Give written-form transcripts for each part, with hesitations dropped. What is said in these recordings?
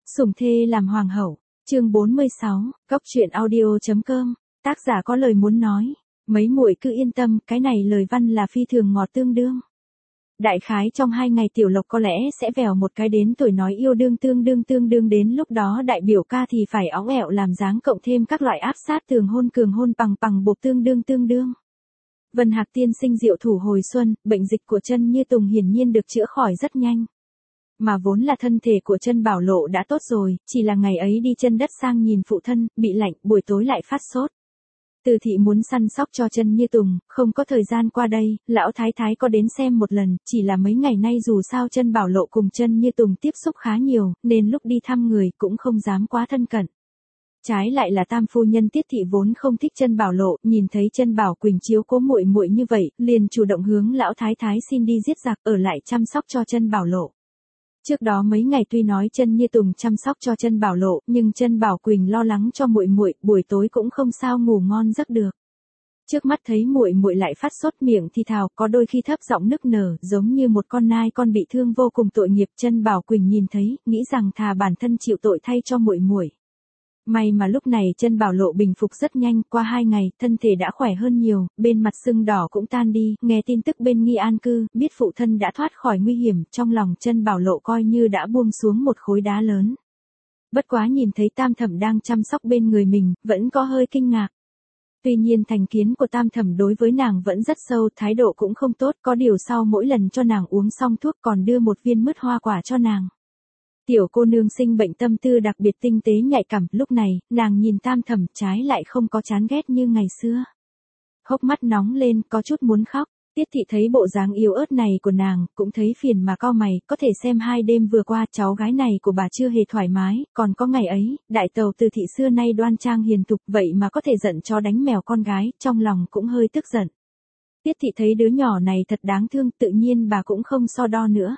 Sủng thê làm hoàng hậu, chương 46, Cóc truyện audio.com, tác giả có lời muốn nói, mấy muội cứ yên tâm, cái này lời văn là phi thường ngọt tương đương. Đại khái trong 2 ngày Tiểu Lộc có lẽ sẽ vèo một cái đến tuổi nói yêu đương tương đương đến lúc đó đại biểu ca thì phải óng ẹo làm dáng cộng thêm các loại áp sát tường hôn cường hôn bằng bột tương đương. Vân Hạc tiên sinh diệu thủ hồi xuân, bệnh dịch của chân Như Tùng hiển nhiên được chữa khỏi rất nhanh. Mà vốn là thân thể của chân Bảo Lộ đã tốt rồi, chỉ là ngày ấy đi chân đất sang nhìn phụ thân, bị lạnh, buổi tối lại phát sốt. Từ thị muốn săn sóc cho chân Như Tùng, không có thời gian qua đây, lão thái thái có đến xem một lần, chỉ là mấy ngày nay dù sao chân Bảo Lộ cùng chân Như Tùng tiếp xúc khá nhiều, nên lúc đi thăm người cũng không dám quá thân cận. Trái lại là tam phu nhân Tiết thị vốn không thích chân Bảo Lộ, nhìn thấy chân Bảo Quỳnh chiếu cố muội muội như vậy, liền chủ động hướng lão thái thái xin đi giết giặc ở lại chăm sóc cho chân Bảo Lộ. Trước đó mấy ngày tuy nói chân Như Tùng chăm sóc cho chân Bảo Lộ, nhưng chân Bảo Quỳnh lo lắng cho muội muội, buổi tối cũng không sao ngủ ngon giấc được. Trước mắt thấy muội muội lại phát sốt miệng thì thào, có đôi khi thấp giọng nức nở, giống như một con nai con bị thương vô cùng tội nghiệp. Chân Bảo Quỳnh nhìn thấy, nghĩ rằng thà bản thân chịu tội thay cho muội muội. May mà lúc này chân Bảo Lộ bình phục rất nhanh, qua 2 ngày, thân thể đã khỏe hơn nhiều, bên mặt sưng đỏ cũng tan đi, nghe tin tức bên Nghi An Cư, biết phụ thân đã thoát khỏi nguy hiểm, trong lòng chân Bảo Lộ coi như đã buông xuống một khối đá lớn. Bất quá nhìn thấy Tam Thẩm đang chăm sóc bên người mình, vẫn có hơi kinh ngạc. Tuy nhiên thành kiến của Tam Thẩm đối với nàng vẫn rất sâu, thái độ cũng không tốt, có điều sau mỗi lần cho nàng uống xong thuốc còn đưa một viên mứt hoa quả cho nàng. Tiểu cô nương sinh bệnh tâm tư đặc biệt tinh tế nhạy cảm, lúc này, nàng nhìn Tam Thẩm trái lại không có chán ghét như ngày xưa. Hốc mắt nóng lên, có chút muốn khóc, Tiết thị thấy bộ dáng yếu ớt này của nàng, cũng thấy phiền mà cau mày, có thể xem 2 đêm vừa qua cháu gái này của bà chưa hề thoải mái, còn có ngày ấy, đại tàu Từ thị xưa nay đoan trang hiền thục vậy mà có thể giận chó đánh mèo con gái, trong lòng cũng hơi tức giận. Tiết thị thấy đứa nhỏ này thật đáng thương, tự nhiên bà cũng không so đo nữa.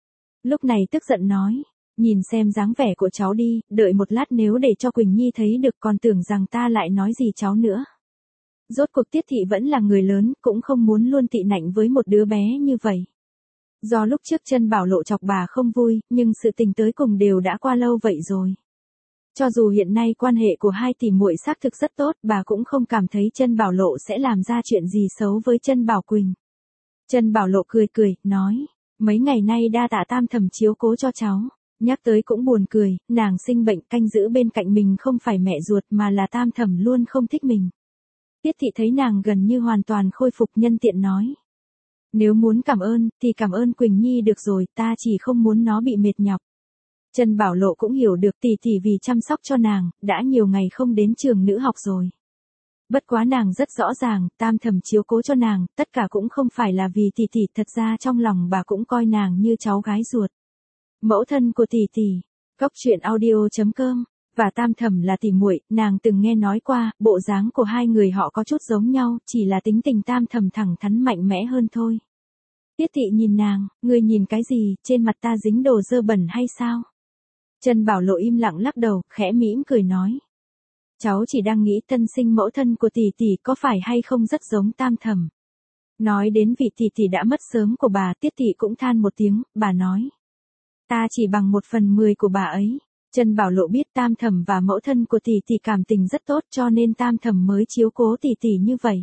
Lúc này tức giận nói. Nhìn xem dáng vẻ của cháu đi, đợi một lát nếu để cho Quỳnh Nhi thấy được còn tưởng rằng ta lại nói gì cháu nữa. Rốt cuộc Tiết thị vẫn là người lớn, cũng không muốn luôn tị nạnh với một đứa bé như vậy. Do lúc trước chân Bảo Lộ chọc bà không vui, nhưng sự tình tới cùng đều đã qua lâu vậy rồi. Cho dù hiện nay quan hệ của hai tỷ muội xác thực rất tốt, bà cũng không cảm thấy chân Bảo Lộ sẽ làm ra chuyện gì xấu với chân Bảo Quỳnh. Chân Bảo Lộ cười, nói, mấy ngày nay đa tạ Tam Thẩm chiếu cố cho cháu. Nhắc tới cũng buồn cười, nàng sinh bệnh canh giữ bên cạnh mình không phải mẹ ruột mà là Tam Thẩm luôn không thích mình. Tiết thị thấy nàng gần như hoàn toàn khôi phục nhân tiện nói. Nếu muốn cảm ơn, thì cảm ơn Quỳnh Nhi được rồi, ta chỉ không muốn nó bị mệt nhọc. Chân Bảo Lộ cũng hiểu được tỷ tỷ vì chăm sóc cho nàng, đã nhiều ngày không đến trường nữ học rồi. Bất quá nàng rất rõ ràng, Tam Thẩm chiếu cố cho nàng, tất cả cũng không phải là vì tỷ tỷ, thật ra trong lòng bà cũng coi nàng như cháu gái ruột. Mẫu thân của tỷ tỷ, Cóc truyện audio.com, và Tam Thẩm là tỷ muội, nàng từng nghe nói qua, bộ dáng của hai người họ có chút giống nhau, chỉ là tính tình Tam Thẩm thẳng thắn mạnh mẽ hơn thôi. Tiết thị nhìn nàng, ngươi nhìn cái gì, trên mặt ta dính đồ dơ bẩn hay sao? Chân Bảo Lộ im lặng lắc đầu, khẽ mỉm cười nói. Cháu chỉ đang nghĩ tân sinh mẫu thân của tỷ tỷ có phải hay không rất giống Tam Thẩm. Nói đến vị tỷ tỷ đã mất sớm của bà, Tiết thị cũng than một tiếng, bà nói. Ta chỉ bằng 1/10 của bà ấy. Chân Bảo Lộ biết Tam Thẩm và mẫu thân của tỷ tỷ cảm tình rất tốt cho nên Tam Thẩm mới chiếu cố tỷ tỷ như vậy.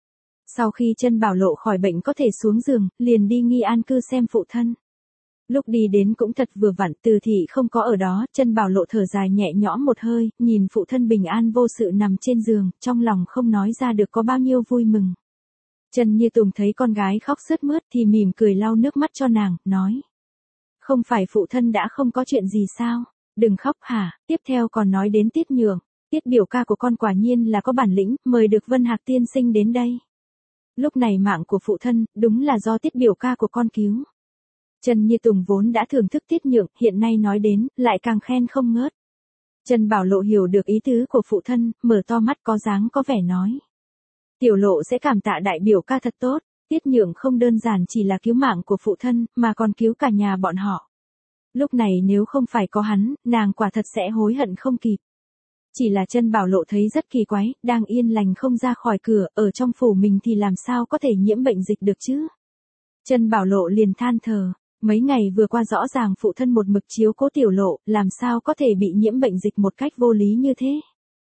Sau khi chân Bảo Lộ khỏi bệnh có thể xuống giường, liền đi Nghi An Cư xem phụ thân. Lúc đi đến cũng thật vừa vặn, Từ thị không có ở đó, chân Bảo Lộ thở dài nhẹ nhõm một hơi, nhìn phụ thân bình an vô sự nằm trên giường, trong lòng không nói ra được có bao nhiêu vui mừng. Chân Như Tùng thấy con gái khóc sướt mướt thì mỉm cười lau nước mắt cho nàng, nói. Không phải phụ thân đã không có chuyện gì sao? Đừng khóc hả? Tiếp theo còn nói đến Tiết Nhượng. Tiết biểu ca của con quả nhiên là có bản lĩnh, mời được Vân Hạc tiên sinh đến đây. Lúc này mạng của phụ thân, đúng là do Tiết biểu ca của con cứu. Chân Như Tùng vốn đã thưởng thức Tiết Nhượng, hiện nay nói đến, lại càng khen không ngớt. Chân Bảo Lộ hiểu được ý tứ của phụ thân, mở to mắt có dáng có vẻ nói. Tiểu Lộ sẽ cảm tạ đại biểu ca thật tốt. Tiết Nhượng không đơn giản chỉ là cứu mạng của phụ thân, mà còn cứu cả nhà bọn họ. Lúc này nếu không phải có hắn, nàng quả thật sẽ hối hận không kịp. Chỉ là chân Bảo Lộ thấy rất kỳ quái, đang yên lành không ra khỏi cửa, ở trong phủ mình thì làm sao có thể nhiễm bệnh dịch được chứ? Chân Bảo Lộ liền than thở, Mấy ngày vừa qua rõ ràng phụ thân một mực chiếu cố tiểu lộ, làm sao có thể bị nhiễm bệnh dịch một cách vô lý như thế.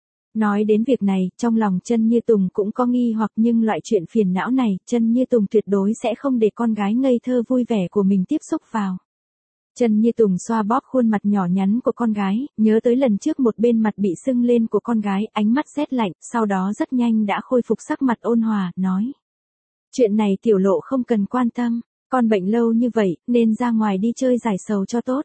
Nói đến việc này, trong lòng Chân Như Tùng cũng có nghi hoặc, nhưng loại chuyện phiền não này, Chân Như Tùng tuyệt đối sẽ không để con gái ngây thơ vui vẻ của mình tiếp xúc vào. Chân Như Tùng xoa bóp khuôn mặt nhỏ nhắn của con gái, nhớ tới lần trước một bên mặt bị sưng lên của con gái, ánh mắt rét lạnh, sau đó rất nhanh đã khôi phục sắc mặt ôn hòa, nói. Chuyện này tiểu lộ không cần quan tâm, con bệnh lâu như vậy, nên ra ngoài đi chơi giải sầu cho tốt.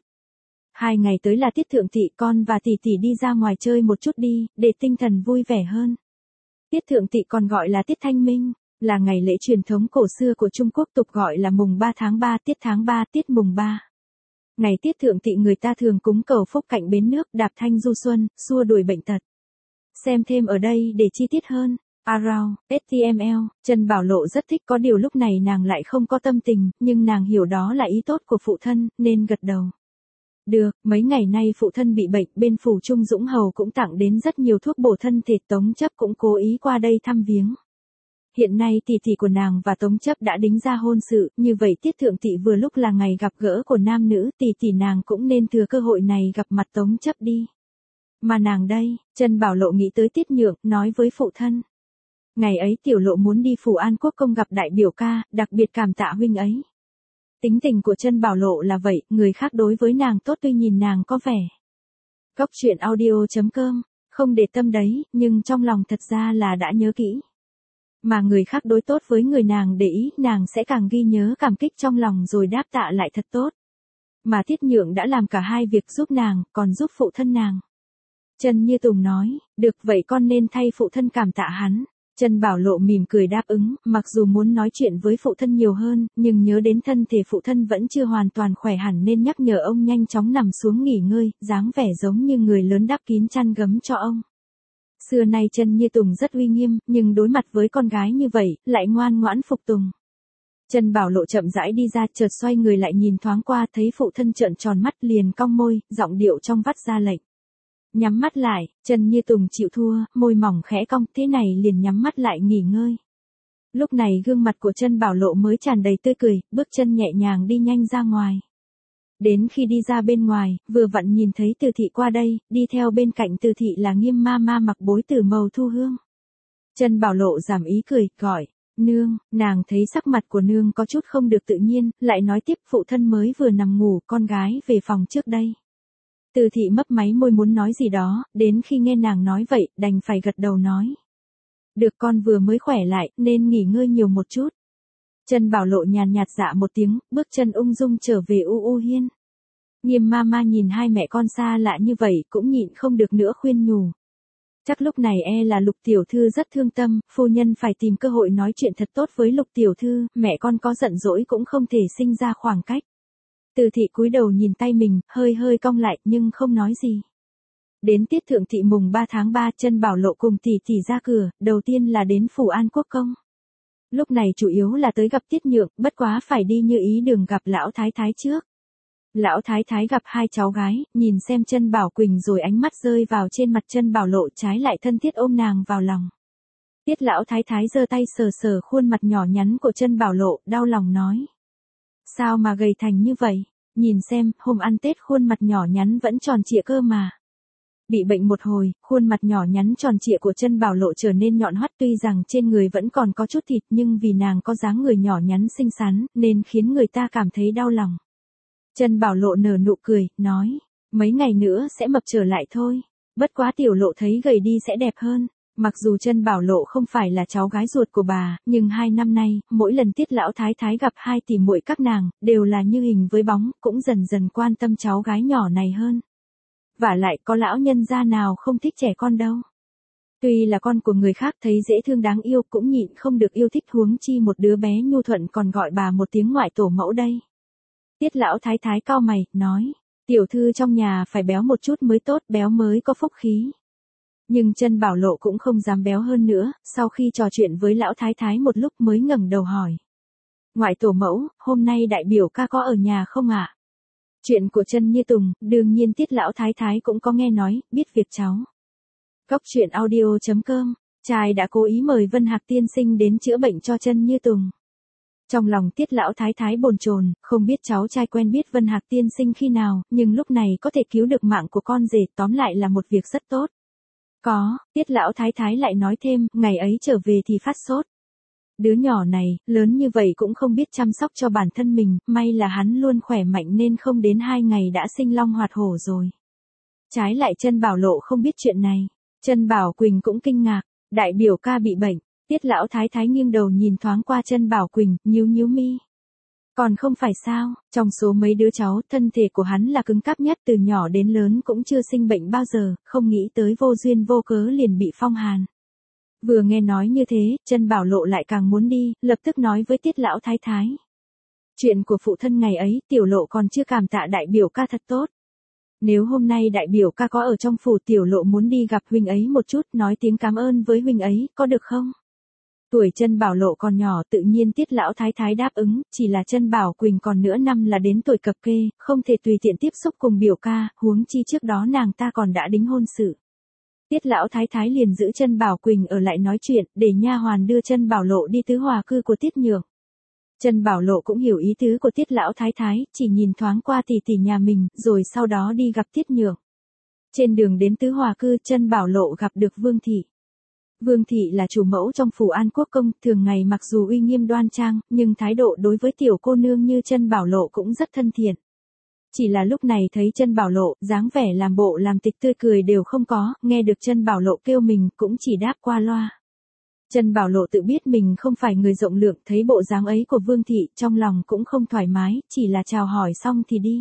2 ngày tới là tiết thượng thị, con và tỷ tỷ đi ra ngoài chơi một chút đi, để tinh thần vui vẻ hơn. Tiết thượng thị còn gọi là tiết thanh minh, là ngày lễ truyền thống cổ xưa của Trung Quốc, tục gọi là mùng 3 tháng 3, tiết tháng 3, tiết mùng 3. Ngày tiết thượng thị người ta thường cúng cầu phúc cạnh bến nước, đạp thanh du xuân, xua đuổi bệnh tật. Xem thêm ở đây để chi tiết hơn. Around, HTML, Trần Bảo Lộ rất thích, có điều lúc này nàng lại không có tâm tình, nhưng nàng hiểu đó là ý tốt của phụ thân, nên gật đầu. Được, mấy ngày nay phụ thân bị bệnh, bên phủ Trung Dũng Hầu cũng tặng đến rất nhiều thuốc bổ thân thể, Tống Chấp cũng cố ý qua đây thăm viếng. Hiện nay tỷ tỷ của nàng và Tống Chấp đã đính ra hôn sự, như vậy tiết thượng thị vừa lúc là ngày gặp gỡ của nam nữ, tỷ tỷ nàng cũng nên thừa cơ hội này gặp mặt Tống Chấp đi. Mà nàng đây, Trần Bảo Lộ nghĩ tới Tiết Nhượng, nói với phụ thân. Ngày ấy tiểu lộ muốn đi phủ An Quốc công gặp đại biểu ca, đặc biệt cảm tạ huynh ấy. Tính tình của Trần Bảo Lộ là vậy, người khác đối với nàng tốt tuy nhìn nàng có vẻ. Góc truyện audio.com, không để tâm đấy, nhưng trong lòng thật ra là đã nhớ kỹ. Mà người khác đối tốt với người nàng để ý, nàng sẽ càng ghi nhớ cảm kích trong lòng rồi đáp tạ lại thật tốt. Mà Tiết Nhượng đã làm cả hai việc giúp nàng, còn giúp phụ thân nàng. Trần Như Tùng nói, được vậy con nên thay phụ thân cảm tạ hắn. Trần Bảo Lộ mỉm cười đáp ứng, mặc dù muốn nói chuyện với phụ thân nhiều hơn, nhưng nhớ đến thân thể phụ thân vẫn chưa hoàn toàn khỏe hẳn nên nhắc nhở ông nhanh chóng nằm xuống nghỉ ngơi, dáng vẻ giống như người lớn đắp kín chăn gấm cho ông. Xưa nay Trần Như Tùng rất uy nghiêm, nhưng đối mặt với con gái như vậy, lại ngoan ngoãn phục tùng. Trần Bảo Lộ chậm rãi đi ra, chợt xoay người lại nhìn thoáng qua, thấy phụ thân trợn tròn mắt, liền cong môi, giọng điệu trong vắt ra lệnh. Nhắm mắt lại, Trần Như Tùng chịu thua, môi mỏng khẽ cong, thế này liền nhắm mắt lại nghỉ ngơi. Lúc này gương mặt của Trần Bảo Lộ mới tràn đầy tươi cười, bước chân nhẹ nhàng đi nhanh ra ngoài. Đến khi đi ra bên ngoài, vừa vặn nhìn thấy Từ thị qua đây, đi theo bên cạnh Từ thị là Nghiêm ma ma mặc bối từ màu thu hương. Trần Bảo Lộ giảm ý cười, gọi, nương, nàng thấy sắc mặt của nương có chút không được tự nhiên, lại nói tiếp phụ thân mới vừa nằm ngủ, con gái về phòng trước đây. Từ thị mấp máy môi muốn nói gì đó, đến khi nghe nàng nói vậy, đành phải gật đầu nói. Được, con vừa mới khỏe lại, nên nghỉ ngơi nhiều một chút. Trần Bảo Lộ nhàn nhạt dạ một tiếng, bước chân ung dung trở về U Hiên. Nghiêm ma ma nhìn hai mẹ con xa lạ như vậy, cũng nhịn không được nữa khuyên nhủ. Chắc lúc này là Lục tiểu thư rất thương tâm, phu nhân phải tìm cơ hội nói chuyện thật tốt với Lục tiểu thư, mẹ con có giận dỗi cũng không thể sinh ra khoảng cách. Từ thị cúi đầu nhìn tay mình, hơi hơi cong lại, nhưng không nói gì. Đến tiết thượng thị mùng 3 tháng 3, Trần Bảo Lộ cùng tỷ tỷ ra cửa, đầu tiên là đến phủ An Quốc công. Lúc này chủ yếu là tới gặp Tiết Nhượng, bất quá phải đi như ý đường gặp lão thái thái trước. Lão thái thái gặp hai cháu gái, nhìn xem Trần Bảo Quỳnh rồi ánh mắt rơi vào trên mặt Trần Bảo Lộ, trái lại thân thiết ôm nàng vào lòng. Tiết lão thái thái giơ tay sờ sờ khuôn mặt nhỏ nhắn của Trần Bảo Lộ, đau lòng nói. Sao mà gầy thành như vậy? Nhìn xem, hôm ăn Tết khuôn mặt nhỏ nhắn vẫn tròn trịa cơ mà. Bị bệnh một hồi, khuôn mặt nhỏ nhắn tròn trịa của Trần Bảo Lộ trở nên nhọn hoắt, tuy rằng trên người vẫn còn có chút thịt nhưng vì nàng có dáng người nhỏ nhắn xinh xắn, nên khiến người ta cảm thấy đau lòng. Trần Bảo Lộ nở nụ cười, nói, mấy ngày nữa sẽ mập trở lại thôi. Bất quá tiểu lộ thấy gầy đi sẽ đẹp hơn. Mặc dù Trần Bảo Lộ không phải là cháu gái ruột của bà, nhưng 2 năm nay, mỗi lần Tiết lão thái thái gặp hai tỷ muội các nàng, đều là như hình với bóng, cũng dần dần quan tâm cháu gái nhỏ này hơn. Vả lại có lão nhân gia nào không thích trẻ con đâu. Tuy là con của người khác thấy dễ thương đáng yêu, cũng nhịn không được yêu thích, huống chi một đứa bé nhu thuận còn gọi bà một tiếng ngoại tổ mẫu đây. Tiết lão thái thái cau mày, nói, tiểu thư trong nhà phải béo một chút mới tốt, béo mới có phúc khí. Nhưng Trần Bảo Lộ cũng không dám béo hơn nữa, sau khi trò chuyện với lão thái thái một lúc mới ngẩng đầu hỏi. Ngoại tổ mẫu, hôm nay đại biểu ca có ở nhà không ạ? Chuyện của Trần Như Tùng, đương nhiên Tiết lão thái thái cũng có nghe nói, biết việc cháu. Góc truyện audio.com, trai đã cố ý mời Vân Hạc tiên sinh đến chữa bệnh cho Trần Như Tùng. Trong lòng Tiết lão thái thái bồn chồn, không biết cháu trai quen biết Vân Hạc tiên sinh khi nào, nhưng lúc này có thể cứu được mạng của con rể, tóm lại là một việc rất tốt. Có, Tiết lão thái thái lại nói thêm, ngày ấy trở về thì phát sốt. Đứa nhỏ này, lớn như vậy cũng không biết chăm sóc cho bản thân mình, may là hắn luôn khỏe mạnh nên không đến 2 ngày đã sinh long hoạt hổ rồi. Trái lại Trân Bảo Lộ không biết chuyện này. Trân Bảo Quỳnh cũng kinh ngạc, đại biểu ca bị bệnh. Tiết lão thái thái nghiêng đầu nhìn thoáng qua Trân Bảo Quỳnh, nhíu nhíu mi. Còn không phải sao, trong số mấy đứa cháu, thân thể của hắn là cứng cáp nhất, từ nhỏ đến lớn cũng chưa sinh bệnh bao giờ, không nghĩ tới vô duyên vô cớ liền bị phong hàn. Vừa nghe nói như thế, Trân Bảo Lộ lại càng muốn đi, lập tức nói với Tiết lão thái thái. Chuyện của phụ thân ngày ấy, Tiểu Lộ còn chưa cảm tạ đại biểu ca thật tốt. Nếu hôm nay đại biểu ca có ở trong phủ, Tiểu Lộ muốn đi gặp huynh ấy một chút, nói tiếng cảm ơn với huynh ấy, có được không? Tuổi Trân Bảo Lộ còn nhỏ, tự nhiên Tiết lão thái thái đáp ứng, chỉ là Trân Bảo Quỳnh còn nửa năm là đến tuổi cập kê, không thể tùy tiện tiếp xúc cùng biểu ca, huống chi trước đó nàng ta còn đã đính hôn sự. Tiết lão thái thái liền giữ Trân Bảo Quỳnh ở lại nói chuyện, để nha hoàn đưa Trân Bảo Lộ đi tứ hòa cư của Tiết Nhược. Trân Bảo Lộ cũng hiểu ý tứ của Tiết lão thái thái, chỉ nhìn thoáng qua tỷ tỷ nhà mình, rồi sau đó đi gặp Tiết Nhược. Trên đường đến tứ hòa cư, Trân Bảo Lộ gặp được Vương thị. Vương thị là chủ mẫu trong phủ An Quốc công, thường ngày mặc dù uy nghiêm đoan trang, nhưng thái độ đối với tiểu cô nương như Trân Bảo Lộ cũng rất thân thiện. Chỉ là lúc này thấy Trân Bảo Lộ, dáng vẻ làm bộ làm tịch tươi cười đều không có, nghe được Trân Bảo Lộ kêu mình, cũng chỉ đáp qua loa. Trân Bảo Lộ tự biết mình không phải người rộng lượng, thấy bộ dáng ấy của Vương thị, trong lòng cũng không thoải mái, chỉ là chào hỏi xong thì đi.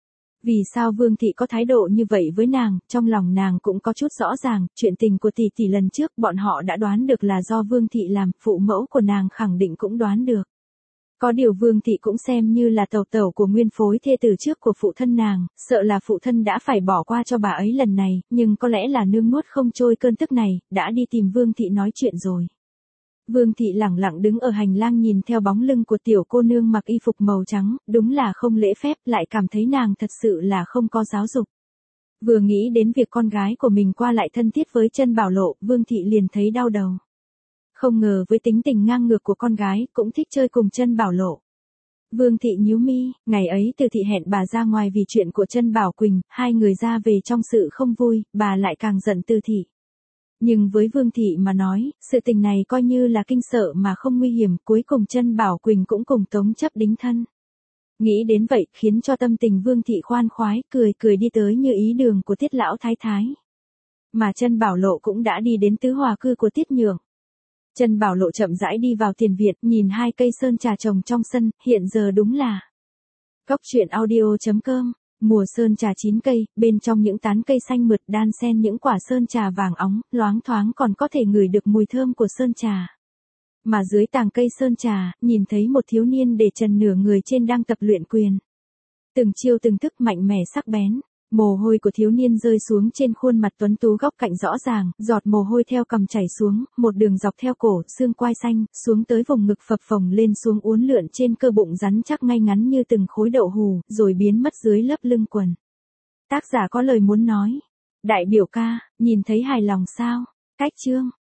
Vì sao Vương thị có thái độ như vậy với nàng, trong lòng nàng cũng có chút rõ ràng, chuyện tình của tỷ tỷ lần trước bọn họ đã đoán được là do Vương thị làm, phụ mẫu của nàng khẳng định cũng đoán được. Có điều Vương thị cũng xem như là tẩu tẩu của nguyên phối thê từ trước của phụ thân nàng, sợ là phụ thân đã phải bỏ qua cho bà ấy lần này, nhưng có lẽ là nương nuốt không trôi cơn tức này, đã đi tìm Vương thị nói chuyện rồi. Vương thị lẳng lặng đứng ở hành lang nhìn theo bóng lưng của tiểu cô nương mặc y phục màu trắng, đúng là không lễ phép, lại cảm thấy nàng thật sự là không có giáo dục. Vừa nghĩ đến việc con gái của mình qua lại thân thiết với Trân Bảo Lộ, Vương thị liền thấy đau đầu. Không ngờ với tính tình ngang ngược của con gái, cũng thích chơi cùng Trân Bảo Lộ. Vương thị nhíu mi, ngày ấy Từ thị hẹn bà ra ngoài vì chuyện của Trân Bảo Quỳnh, hai người ra về trong sự không vui, bà lại càng giận Từ thị. Nhưng với Vương thị mà nói, sự tình này coi như là kinh sợ mà không nguy hiểm, cuối cùng Trân Bảo Quỳnh cũng cùng Tống Chấp đính thân. Nghĩ đến vậy, khiến cho tâm tình Vương thị khoan khoái, cười cười đi tới như ý đường của Tiết lão thái thái. Mà Trân Bảo Lộ cũng đã đi đến tứ hòa cư của Tiết Nhược. Trân Bảo Lộ chậm rãi đi vào tiền viện, nhìn hai cây sơn trà trồng trong sân, hiện giờ đúng là Goctruyện.audio.com. Mùa sơn trà chín cây, bên trong những tán cây xanh mượt đan xen những quả sơn trà vàng óng, loáng thoáng còn có thể ngửi được mùi thơm của sơn trà. Mà dưới tàng cây sơn trà, nhìn thấy một thiếu niên để trần nửa người trên đang tập luyện quyền. Từng chiêu từng thức mạnh mẽ sắc bén, mồ hôi của thiếu niên rơi xuống trên khuôn mặt tuấn tú góc cạnh rõ ràng, giọt mồ hôi theo cằm chảy xuống, một đường dọc theo cổ, xương quai xanh, xuống tới vùng ngực phập phồng lên xuống uốn lượn trên cơ bụng rắn chắc ngay ngắn như từng khối đậu hù, rồi biến mất dưới lớp lưng quần. Tác giả có lời muốn nói. Đại biểu ca, nhìn thấy hài lòng sao? Cách chương.